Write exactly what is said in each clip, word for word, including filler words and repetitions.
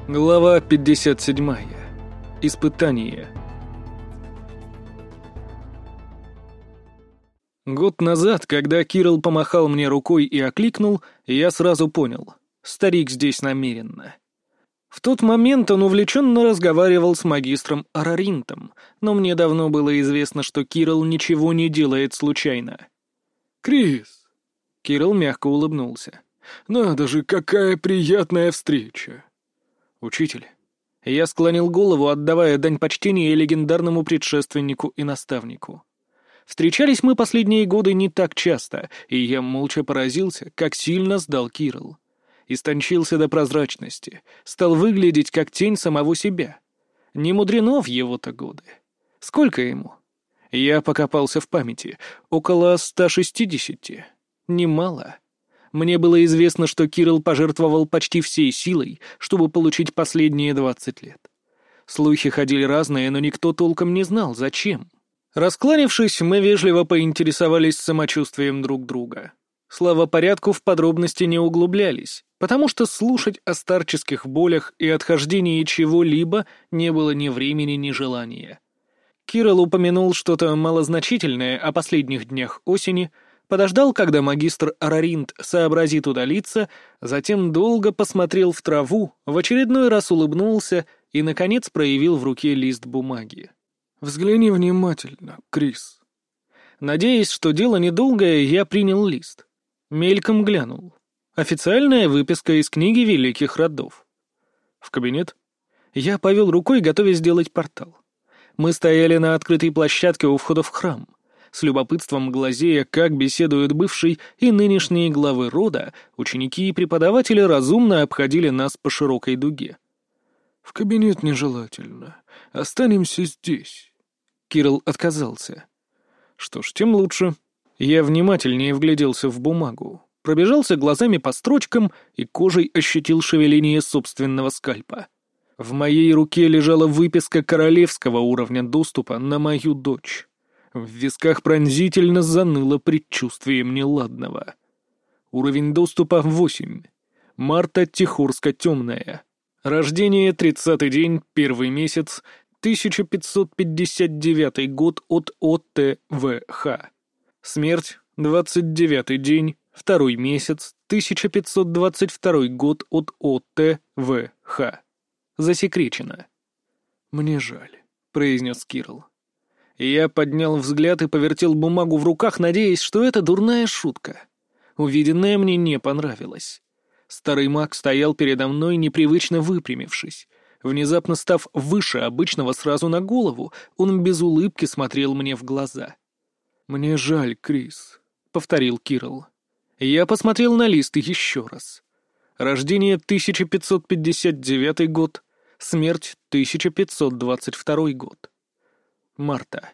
Глава пятьдесят семь. Испытание. Год назад, когда Кирилл помахал мне рукой и окликнул, я сразу понял — старик здесь намеренно. В тот момент он увлеченно разговаривал с магистром Араринтом, но мне давно было известно, что Кирилл ничего не делает случайно. «Крис!» — Кирилл мягко улыбнулся. «Надо же, какая приятная встреча!» «Учитель». Я склонил голову, отдавая дань почтения легендарному предшественнику и наставнику. Встречались мы последние годы не так часто, и я молча поразился, как сильно сдал Кирилл. Истончился до прозрачности, стал выглядеть как тень самого себя. Не мудрено в его-то годы. Сколько ему? Я покопался в памяти. Около ста шестидесяти. Немало. Мне было известно, что Кирилл пожертвовал почти всей силой, чтобы получить последние двадцать лет. Слухи ходили разные, но никто толком не знал, зачем. Раскланившись, мы вежливо поинтересовались самочувствием друг друга. Слава порядку, в подробности не углублялись, потому что слушать о старческих болях и отхождении чего-либо не было ни времени, ни желания. Кирилл упомянул что-то малозначительное о последних днях осени, подождал, когда магистр Араринт сообразит удалиться, затем долго посмотрел в траву, в очередной раз улыбнулся и, наконец, проявил в руке лист бумаги. «Взгляни внимательно, Крис». Надеясь, что дело недолгое, я принял лист. Мельком глянул. Официальная выписка из книги великих родов. В кабинет. Я повел рукой, готовясь сделать портал. Мы стояли на открытой площадке у входа в храм. С любопытством глазея, как беседуют бывший и нынешние главы рода, ученики и преподаватели разумно обходили нас по широкой дуге. «В кабинет нежелательно. Останемся здесь». Кирилл отказался. Что ж, тем лучше. Я внимательнее вгляделся в бумагу, пробежался глазами по строчкам и кожей ощутил шевеление собственного скальпа. В моей руке лежала выписка королевского уровня доступа на мою дочь. В висках пронзительно заныло предчувствием неладного. Уровень доступа восемь. Марта Тихорска-Темная. Рождение тридцатый день, первый месяц, тысяча пятьсот пятьдесят девятый год от О Т В Х. Смерть двадцать девятый день, второй месяц, тысяча пятьсот двадцать второй год от О Т В Х. Засекречено. «Мне жаль», — произнес Кирилл. Я поднял взгляд и повертел бумагу в руках, надеясь, что это дурная шутка. Увиденное мне не понравилось. Старый маг стоял передо мной, непривычно выпрямившись. Внезапно став выше обычного сразу на голову, он без улыбки смотрел мне в глаза. «Мне жаль, Крис», — повторил Кирилл. Я посмотрел на лист еще раз. Рождение тысяча пятьсот пятьдесят девятый год, смерть тысяча пятьсот двадцать второй год. Марта.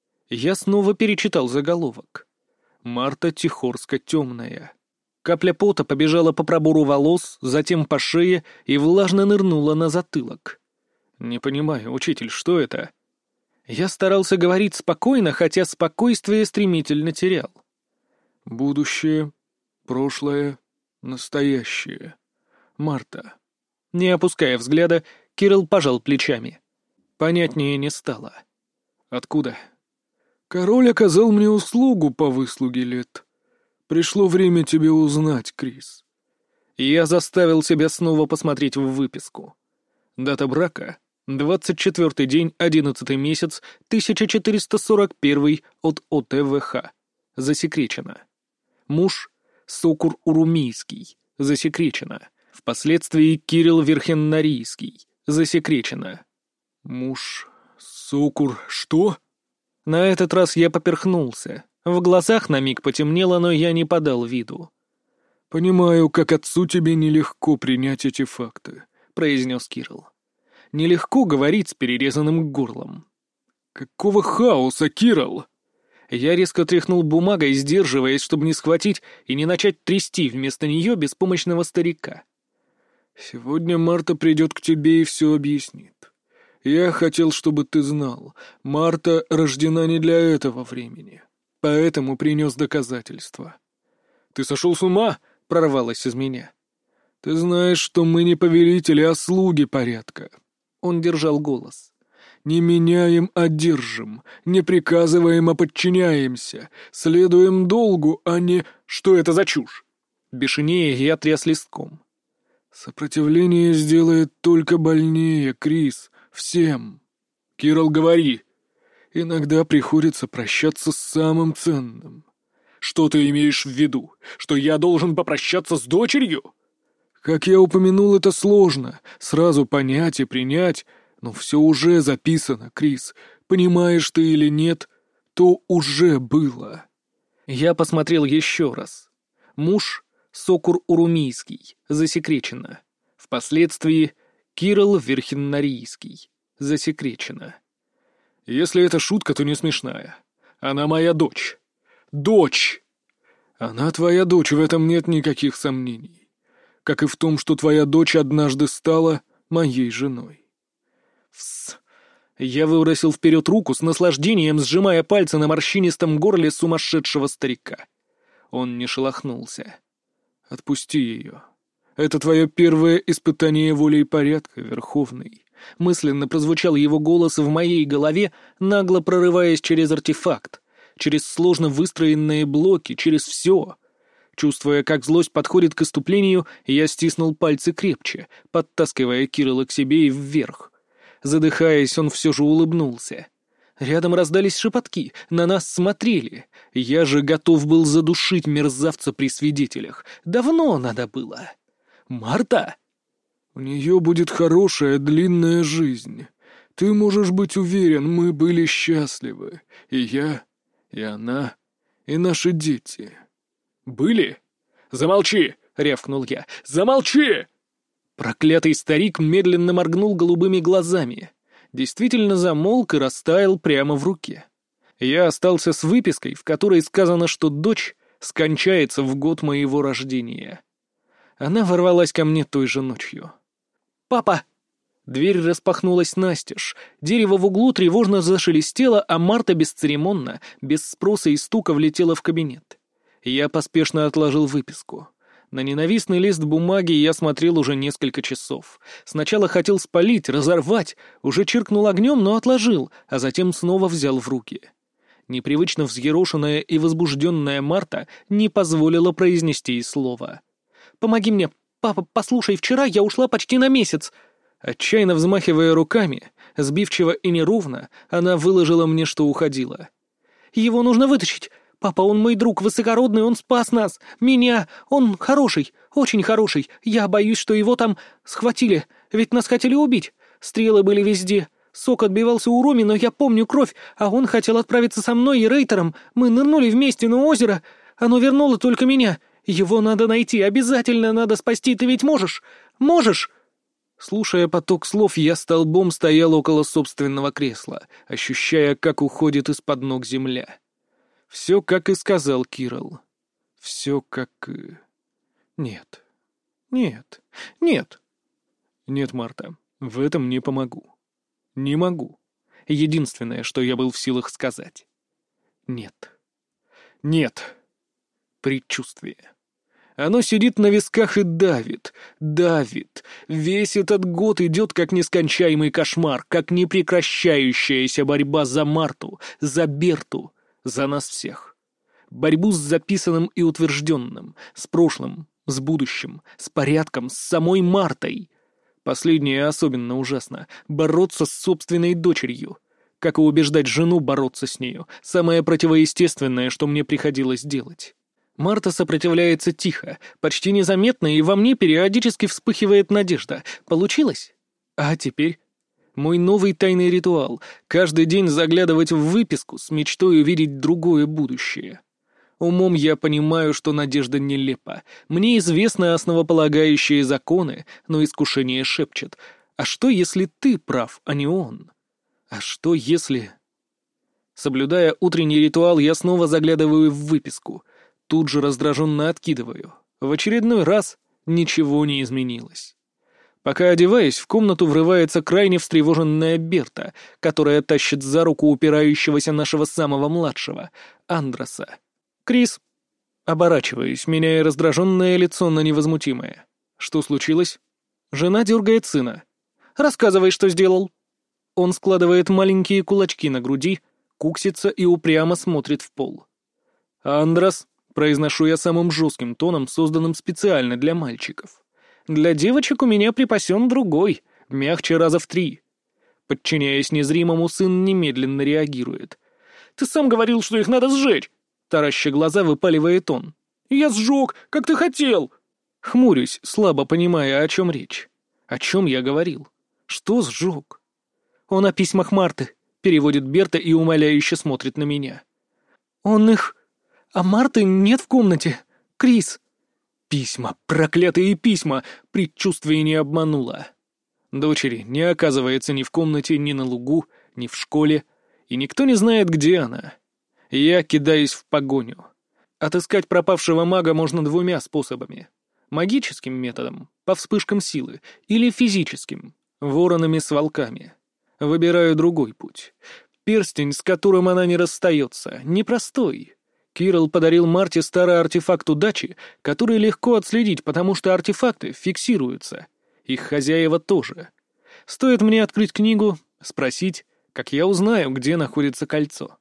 Я снова перечитал заголовок. Марта Тихорска-Темная. Капля пота побежала по пробору волос, затем по шее и влажно нырнула на затылок. «Не понимаю, учитель, что это?» Я старался говорить спокойно, хотя спокойствие стремительно терял. «Будущее, прошлое, настоящее. Марта». Не опуская взгляда, Кирилл пожал плечами. Понятнее не стало. «Откуда?» «Король оказал мне услугу по выслуге лет. Пришло время тебе узнать, Крис». Я заставил себя снова посмотреть в выписку. Дата брака — двадцать четвёртый день, одиннадцатый месяц, тысяча четыреста сорок первый от О Т В Х. Засекречено. Муж — Сокур Урумийский. Засекречено. Впоследствии Кирилл Верхеннарийский. Засекречено. Муж... Сокур... Что? На этот раз я поперхнулся. В глазах на миг потемнело, но я не подал виду. «Понимаю, как отцу тебе нелегко принять эти факты», — произнес Кирилл. Нелегко говорить с перерезанным горлом. «Какого хаоса, Кирилл?» Я резко тряхнул бумагой, сдерживаясь, чтобы не схватить и не начать трясти вместо нее беспомощного старика. «Сегодня Марта придет к тебе и все объяснит. Я хотел, чтобы ты знал, Марта рождена не для этого времени, поэтому принес доказательства». «Ты сошел с ума?» — прорвалось из меня. Ты знаешь, что мы не повелители, а слуги порядка. Он держал голос. Не меняем, а держим. Не приказываем, а подчиняемся. Следуем долгу, а не... Что это за чушь? Бешенее я тряс листком. Сопротивление сделает только больнее, Крис. Всем. Кирилл, говори. Иногда приходится прощаться с самым ценным. Что ты имеешь в виду? Что я должен попрощаться с дочерью? Как я упомянул, это сложно. Сразу понять и принять. Но все уже записано, Крис. Понимаешь ты или нет, то уже было. Я посмотрел еще раз. Муж Сокур Урумийский, засекречено. Впоследствии Кирилл Верхиннарийский, засекречено. Если это шутка, то не смешная. Она моя дочь. Дочь! Она твоя дочь, в этом нет никаких сомнений. Как и в том, что твоя дочь однажды стала моей женой. Вс. Я выбросил вперед руку с наслаждением, сжимая пальцы на морщинистом горле сумасшедшего старика. Он не шелохнулся. Отпусти ее. Это твое первое испытание воли и порядка, Верховный. Мысленно прозвучал его голос в моей голове, нагло прорываясь через артефакт, через сложно выстроенные блоки, через все. Чувствуя, как злость подходит к иступлению, я стиснул пальцы крепче, подтаскивая Кирилла к себе и вверх. Задыхаясь, он все же улыбнулся. Рядом раздались шепотки, на нас смотрели. Я же готов был задушить мерзавца при свидетелях. Давно надо было. «Марта!» «У нее будет хорошая длинная жизнь. Ты можешь быть уверен, мы были счастливы. И я, и она, и наши дети». «Были? Замолчи!» — рявкнул я. «Замолчи!» Проклятый старик медленно моргнул голубыми глазами. Действительно замолк и растаял прямо в руке. Я остался с выпиской, в которой сказано, что дочь скончается в год моего рождения. Она ворвалась ко мне той же ночью. «Папа!» Дверь распахнулась настежь, дерево в углу тревожно зашелестело, а Марта бесцеремонно, без спроса и стука влетела в кабинет. Я поспешно отложил выписку. На ненавистный лист бумаги я смотрел уже несколько часов. Сначала хотел спалить, разорвать, уже чиркнул огнем, но отложил, а затем снова взял в руки. Непривычно взъерошенная и возбужденная Марта не позволила произнести и слова. «Помоги мне, папа, послушай, вчера я ушла почти на месяц». Отчаянно взмахивая руками, сбивчиво и неровно, она выложила мне, что уходила. «Его нужно вытащить. Папа, он мой друг, высокородный, он спас нас, меня, он хороший, очень хороший. Я боюсь, что его там схватили, ведь нас хотели убить. Стрелы были везде, сок отбивался у Роми, но я помню кровь, а он хотел отправиться со мной и Рейтером. Мы нырнули вместе, но озеро, оно вернуло только меня. Его надо найти, обязательно надо спасти, ты ведь можешь? Можешь?» Слушая поток слов, я столбом стоял около собственного кресла, ощущая, как уходит из-под ног земля. Все, как и сказал Кирилл. Все, как и... Нет. Нет. Нет. Нет, Марта, в этом не помогу. Не могу. Единственное, что я был в силах сказать. Нет. Нет. Предчувствие. Оно сидит на висках и давит, давит. Весь этот год идет как нескончаемый кошмар, как непрекращающаяся борьба за Марту, за Берту, за нас всех. Борьбу с записанным и утвержденным, с прошлым, с будущим, с порядком, с самой Мартой. Последнее особенно ужасно. Бороться с собственной дочерью. Как и убеждать жену бороться с нею. Самое противоестественное, что мне приходилось делать. Марта сопротивляется тихо, почти незаметно, и во мне периодически вспыхивает надежда. Получилось? А теперь? Мой новый тайный ритуал — каждый день заглядывать в выписку с мечтой увидеть другое будущее. Умом я понимаю, что надежда нелепа. Мне известны основополагающие законы, но искушение шепчет. А что, если ты прав, а не он? А что, если... Соблюдая утренний ритуал, я снова заглядываю в выписку. Тут же раздраженно откидываю. В очередной раз ничего не изменилось. Пока одеваюсь, в комнату врывается крайне встревоженная Берта, которая тащит за руку упирающегося нашего самого младшего, Андроса. «Крис!» Оборачиваюсь, меняя раздраженное лицо на невозмутимое. Что случилось? Жена дергает сына. Рассказывай, что сделал. Он складывает маленькие кулачки на груди, куксится и упрямо смотрит в пол. «Андрос», — произношу я самым жестким тоном, созданным специально для мальчиков. «Для девочек у меня припасен другой, мягче раза в три». Подчиняясь незримому, сын немедленно реагирует. «Ты сам говорил, что их надо сжечь!» Тараща глаза, выпаливает он. «Я сжег, как ты хотел!» Хмурюсь, слабо понимая, о чем речь. О чем я говорил? Что сжег? «Он о письмах Марты», — переводит Берта и умоляюще смотрит на меня. «Он их... А Марты нет в комнате. Крис». Письма, проклятые письма, предчувствие не обмануло. Дочери не оказывается ни в комнате, ни на лугу, ни в школе, и никто не знает, где она. Я кидаюсь в погоню. Отыскать пропавшего мага можно двумя способами. Магическим методом, по вспышкам силы, или физическим, воронами с волками. Выбираю другой путь. Перстень, с которым она не расстается, непростой. Кирилл подарил Марте старый артефакт удачи, который легко отследить, потому что артефакты фиксируются. Их хозяева тоже. Стоит мне открыть книгу, спросить, как я узнаю, где находится кольцо.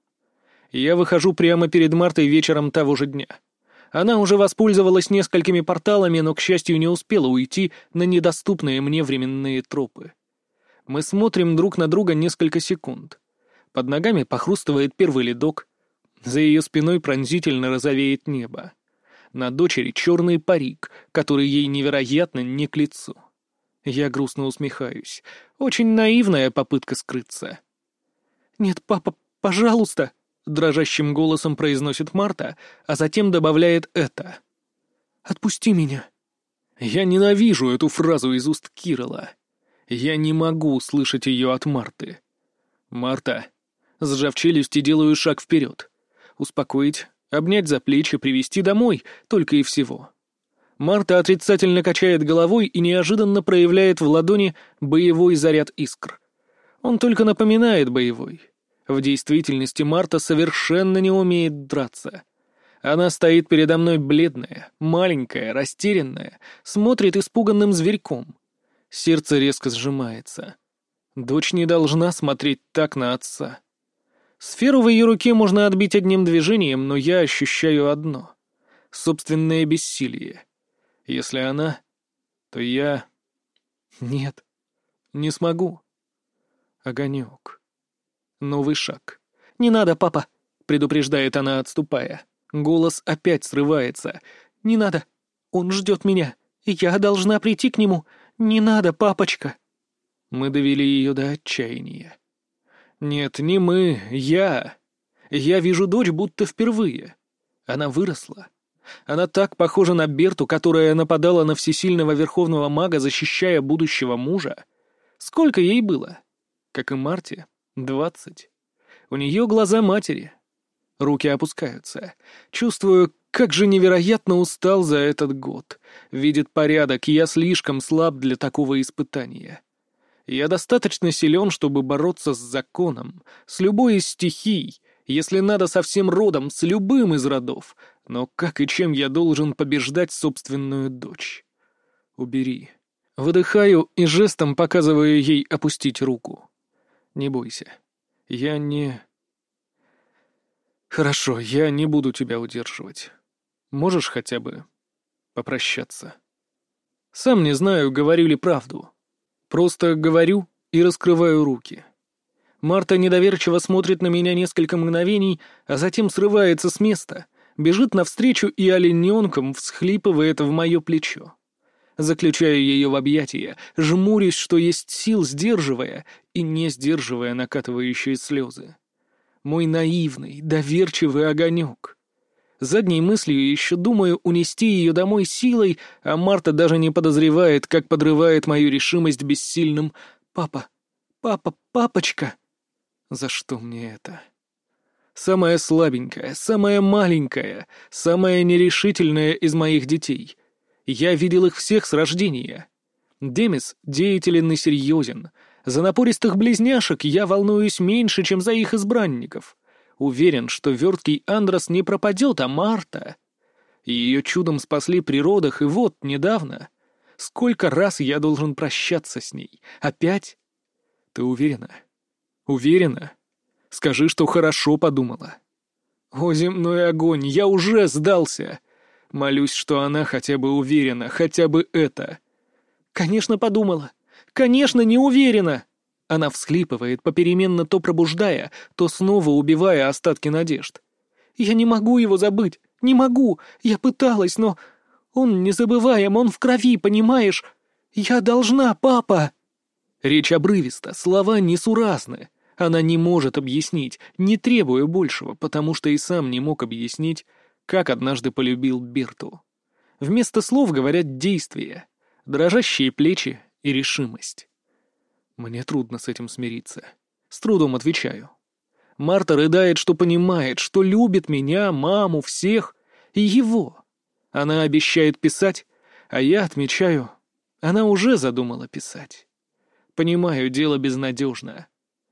Я выхожу прямо перед Мартой вечером того же дня. Она уже воспользовалась несколькими порталами, но, к счастью, не успела уйти на недоступные мне временные тропы. Мы смотрим друг на друга несколько секунд. Под ногами похрустывает первый ледок. За ее спиной пронзительно розовеет небо. На дочери черный парик, который ей невероятно не к лицу. Я грустно усмехаюсь. Очень наивная попытка скрыться. «Нет, папа, пожалуйста!» — дрожащим голосом произносит Марта, а затем добавляет это. «Отпусти меня». Я ненавижу эту фразу из уст Кирилла. Я не могу слышать ее от Марты. «Марта». Сжав челюсти, делаю шаг вперед. Успокоить, обнять за плечи, привести домой, только и всего. Марта отрицательно качает головой и неожиданно проявляет в ладони боевой заряд искр. Он только напоминает боевой. В действительности Марта совершенно не умеет драться. Она стоит передо мной бледная, маленькая, растерянная, смотрит испуганным зверьком. Сердце резко сжимается. Дочь не должна смотреть так на отца. Сферу в ее руке можно отбить одним движением, но я ощущаю одно — собственное бессилие. Если она, то я... Нет, не смогу. Огонек. Новый шаг. «Не надо, папа!» — предупреждает она, отступая. Голос опять срывается. «Не надо! Он ждет меня! Я должна прийти к нему! Не надо, папочка!» Мы довели ее до отчаяния. Нет, не мы, я. Я вижу дочь будто впервые. Она выросла. Она так похожа на Берту, которая нападала на всесильного верховного мага, защищая будущего мужа. Сколько ей было? Как и Марте, двадцать. У нее глаза матери. Руки опускаются. Чувствую, как же невероятно устал за этот год. Видит порядок, и я слишком слаб для такого испытания. Я достаточно силен, чтобы бороться с законом, с любой из стихий, если надо со всем родом, с любым из родов. Но как и чем я должен побеждать собственную дочь? Убери. Выдыхаю и жестом показываю ей опустить руку. Не бойся. Я не... Хорошо, я не буду тебя удерживать. Можешь хотя бы попрощаться? Сам не знаю, говорю ли правду. Просто говорю и раскрываю руки. Марта недоверчиво смотрит на меня несколько мгновений, а затем срывается с места, бежит навстречу и олененком всхлипывает в мое плечо. Заключаю ее в объятия, жмурюсь, что есть сил, сдерживая и не сдерживая накатывающие слезы. Мой наивный, доверчивый огонек. Задней мыслью еще думаю унести ее домой силой, а Марта даже не подозревает, как подрывает мою решимость бессильным «Папа, папа, папочка». За что мне это? Самая слабенькая, самая маленькая, самая нерешительная из моих детей. Я видел их всех с рождения. Демис деятелен и серьезен. За напористых близняшек я волнуюсь меньше, чем за их избранников. Уверен, что верткий Андрос не пропадет, а Марта... Ее чудом спасли при родах, и вот, недавно... Сколько раз я должен прощаться с ней? Опять? Ты уверена? Уверена? Скажи, что хорошо подумала. О, земной огонь, я уже сдался. Молюсь, что она хотя бы уверена, хотя бы это. Конечно, подумала. Конечно, не уверена. Она всхлипывает, попеременно то пробуждая, то снова убивая остатки надежд. Я не могу его забыть, не могу. Я пыталась, но... Он незабываем, он в крови, понимаешь? Я должна, папа. Речь обрывиста, слова несуразны. Она не может объяснить, не требуя большего, потому что и сам не мог объяснить, как однажды полюбил Бирту. Вместо слов говорят действия, дрожащие плечи и решимость. Мне трудно с этим смириться. С трудом отвечаю. Марта рыдает, что понимает, что любит меня, маму, всех и его. Она обещает писать, а я отмечаю, она уже задумала писать. Понимаю, дело безнадежно.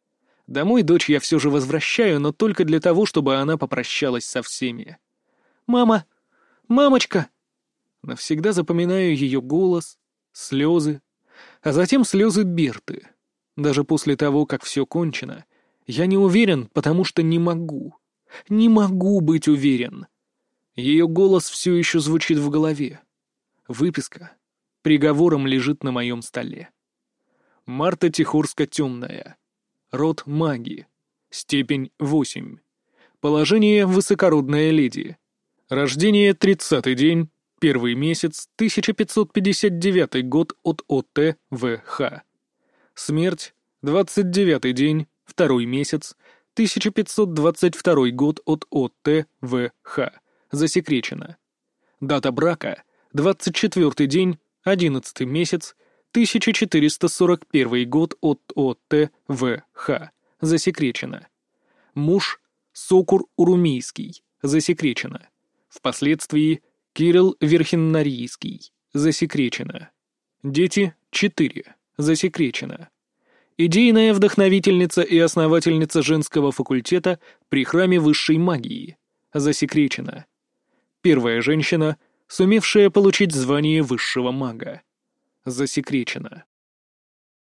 Домой дочь я все же возвращаю, но только для того, чтобы она попрощалась со всеми. «Мама! Мамочка!» Навсегда запоминаю ее голос, слезы, а затем слезы Бирты. Даже после того, как все кончено, я не уверен, потому что не могу. Не могу быть уверен. Ее голос все еще звучит в голове. Выписка приговором лежит на моем столе. Марта Тихорска-Темная. Род маги. Степень восемь. Положение высокородная леди. Рождение тридцатый день, первый месяц, тысяча пятьсот пятьдесят девятый год от О Т В Х. Смерть двадцать девятый день, второй месяц, тысяча пятьсот двадцать второй год от О Т В Х. Засекречено. Дата брака двадцать четвертый день, одиннадцатый месяц, тысяча четыреста сорок первый год от О Т В Х. Засекречено. Муж Сокур Урумийский. Засекречено. Впоследствии Кирилл Верхиннарийский. Засекречено. Дети четыре. Засекречено. Идейная вдохновительница и основательница женского факультета при храме высшей магии. Засекречено. Первая женщина, сумевшая получить звание высшего мага. Засекречено.